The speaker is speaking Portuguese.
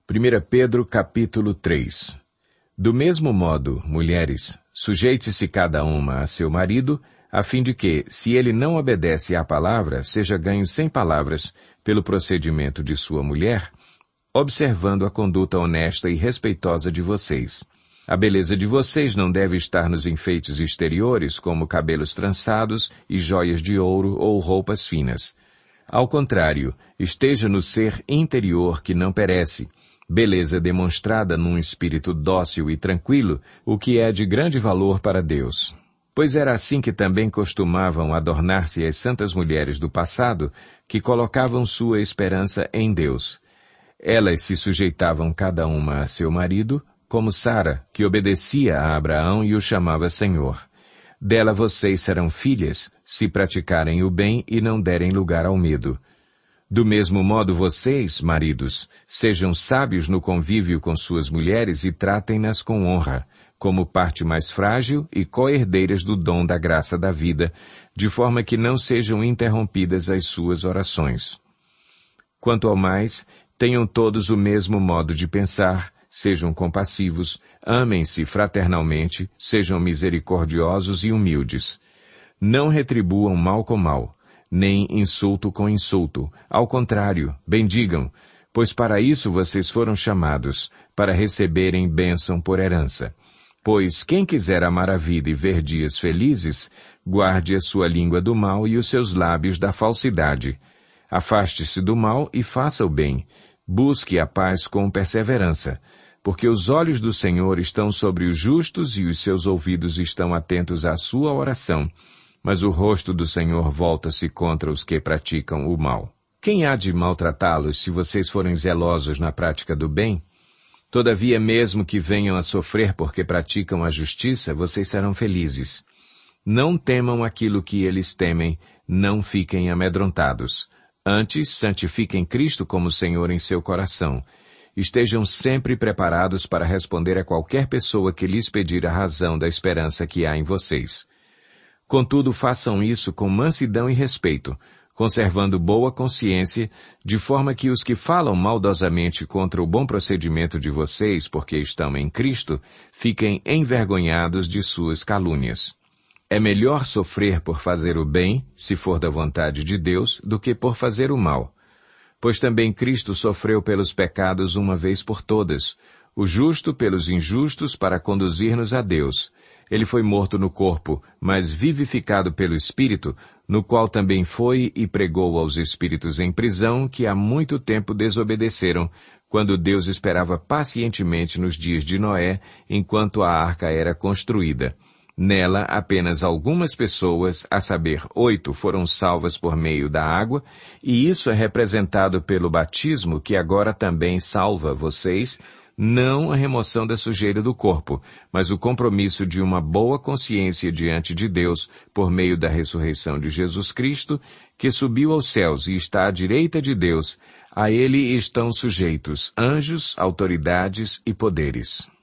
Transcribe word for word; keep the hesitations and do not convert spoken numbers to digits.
primeira Pedro capítulo três. Do mesmo modo, mulheres, sujeite-se cada uma a seu marido, a fim de que, se ele não obedece à palavra, seja ganho sem palavras pelo procedimento de sua mulher, observando a conduta honesta e respeitosa de vocês. A beleza de vocês não deve estar nos enfeites exteriores, como cabelos trançados e joias de ouro ou roupas finas. Ao contrário, esteja no ser interior que não perece, beleza demonstrada num espírito dócil e tranquilo, o que é de grande valor para Deus. Pois era assim que também costumavam adornar-se as santas mulheres do passado, que colocavam sua esperança em Deus. Elas se sujeitavam cada uma a seu marido, como Sara, que obedecia a Abraão e o chamava Senhor. Dela vocês serão filhas, se praticarem o bem e não derem lugar ao medo. Do mesmo modo vocês, maridos, sejam sábios no convívio com suas mulheres e tratem-nas com honra, como parte mais frágil e co-herdeiras do dom da graça da vida, de forma que não sejam interrompidas as suas orações. Quanto ao mais, tenham todos o mesmo modo de pensar, sejam compassivos, amem-se fraternalmente, sejam misericordiosos e humildes. Não retribuam mal com mal, nem insulto com insulto. Ao contrário, bendigam, pois para isso vocês foram chamados, para receberem bênção por herança. Pois quem quiser amar a vida e ver dias felizes, guarde a sua língua do mal e os seus lábios da falsidade. Afaste-se do mal e faça o bem. Busque a paz com perseverança, porque os olhos do Senhor estão sobre os justos e os seus ouvidos estão atentos à sua oração, mas o rosto do Senhor volta-se contra os que praticam o mal. Quem há de maltratá-los se vocês forem zelosos na prática do bem? Todavia, mesmo que venham a sofrer porque praticam a justiça, vocês serão felizes. Não temam aquilo que eles temem, não fiquem amedrontados. Antes, santifiquem Cristo como Senhor em seu coração. Estejam sempre preparados para responder a qualquer pessoa que lhes pedir a razão da esperança que há em vocês. Contudo, façam isso com mansidão e respeito, conservando boa consciência, de forma que os que falam maldosamente contra o bom procedimento de vocês, porque estão em Cristo, fiquem envergonhados de suas calúnias. É melhor sofrer por fazer o bem, se for da vontade de Deus, do que por fazer o mal. Pois também Cristo sofreu pelos pecados uma vez por todas, o justo pelos injustos para conduzir-nos a Deus. Ele foi morto no corpo, mas vivificado pelo Espírito, no qual também foi e pregou aos espíritos em prisão que há muito tempo desobedeceram, quando Deus esperava pacientemente nos dias de Noé, enquanto a arca era construída. Nela, apenas algumas pessoas, a saber, oito, foram salvas por meio da água, e isso é representado pelo batismo que agora também salva vocês, não a remoção da sujeira do corpo, mas o compromisso de uma boa consciência diante de Deus por meio da ressurreição de Jesus Cristo, que subiu aos céus e está à direita de Deus. A ele estão sujeitos anjos, autoridades e poderes.